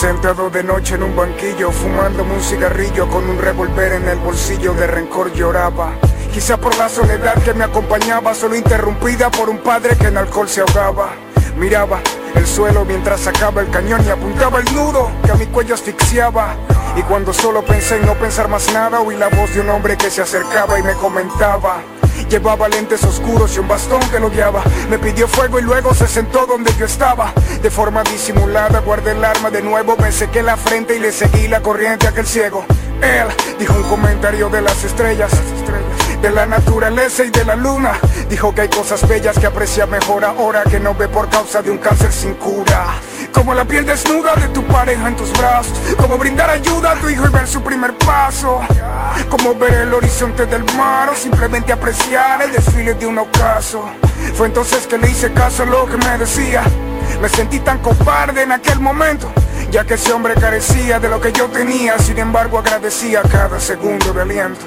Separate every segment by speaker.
Speaker 1: Sentado de noche en un banquillo, fumándome un cigarrillo con un revólver en el bolsillo, de rencor lloraba. Quizá por la soledad que me acompañaba, solo interrumpida por un padre que en alcohol se ahogaba. Miraba el suelo mientras sacaba el cañón y apuntaba el nudo que a mi cuello asfixiaba. Y cuando solo pensé en no pensar más nada, oí la voz de un hombre que se acercaba y me comentaba. Llevaba lentes oscuros y un bastón que lo guiaba. Me pidió fuego y luego se sentó donde yo estaba. De forma disimulada guardé el arma de nuevo, me sequé la frente y le seguí la corriente a aquel ciego. Él dijo un comentario de las estrellas, de la naturaleza y de la luna. Dijo que hay cosas bellas que aprecia mejor ahora que no ve por causa de un cáncer sin cura. Como la piel desnuda de tu pareja en tus brazos, como brindar ayuda a tu hijo y ver su primer paso, como ver el horizonte del mar o simplemente apreciar el desfile de un ocaso. Fue entonces que le hice caso a lo que me decía. Me sentí tan cobarde en aquel momento, ya que ese hombre carecía de lo que yo tenía. Sin embargo agradecía cada segundo de aliento.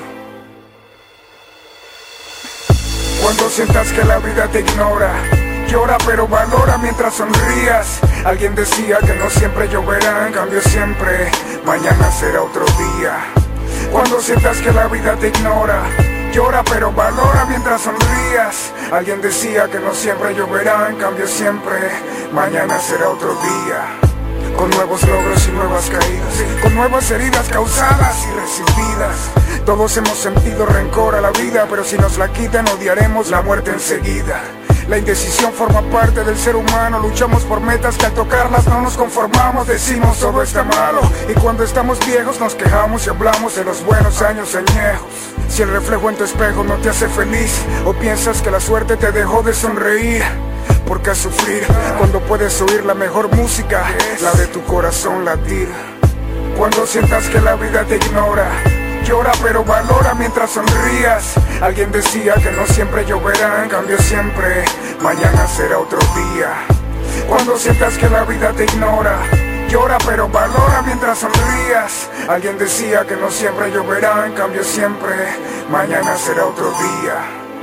Speaker 1: Cuando sientas que la vida te ignora, llora pero valora mientras sonrías. Alguien decía que no siempre lloverá, en cambio siempre mañana será otro día. Cuando sientas que la vida te ignora, llora pero valora mientras sonrías. Alguien decía que no siempre lloverá, en cambio siempre mañana será otro día. Con nuevos logros y nuevas caídas, con nuevas heridas causadas y recibidas. Todos hemos sentido rencor a la vida, pero si nos la quitan odiaremos la muerte enseguida. La indecisión forma parte del ser humano, luchamos por metas que al tocarlas no nos conformamos. Decimos todo está malo y cuando estamos viejos nos quejamos y hablamos de los buenos años añejos. Si el reflejo en tu espejo no te hace feliz o piensas que la suerte te dejó de sonreír, ¿por qué sufrir cuando puedes oír la mejor música, la de tu corazón latir? Cuando sientas que la vida te ignora, llora pero valora mientras sonrías. Alguien decía que no siempre lloverá, en cambio siempre mañana será otro día. Cuando sientas que la vida te ignora, llora pero valora mientras sonrías. Alguien decía que no siempre lloverá, en cambio siempre mañana será otro día.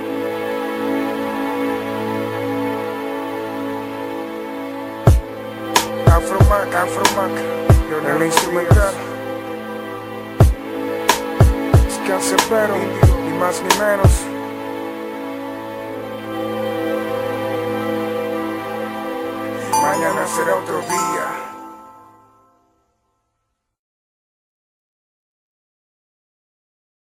Speaker 1: Afromac, el instrumental. Cancerbero, ni más ni menos. Mañana será otro día.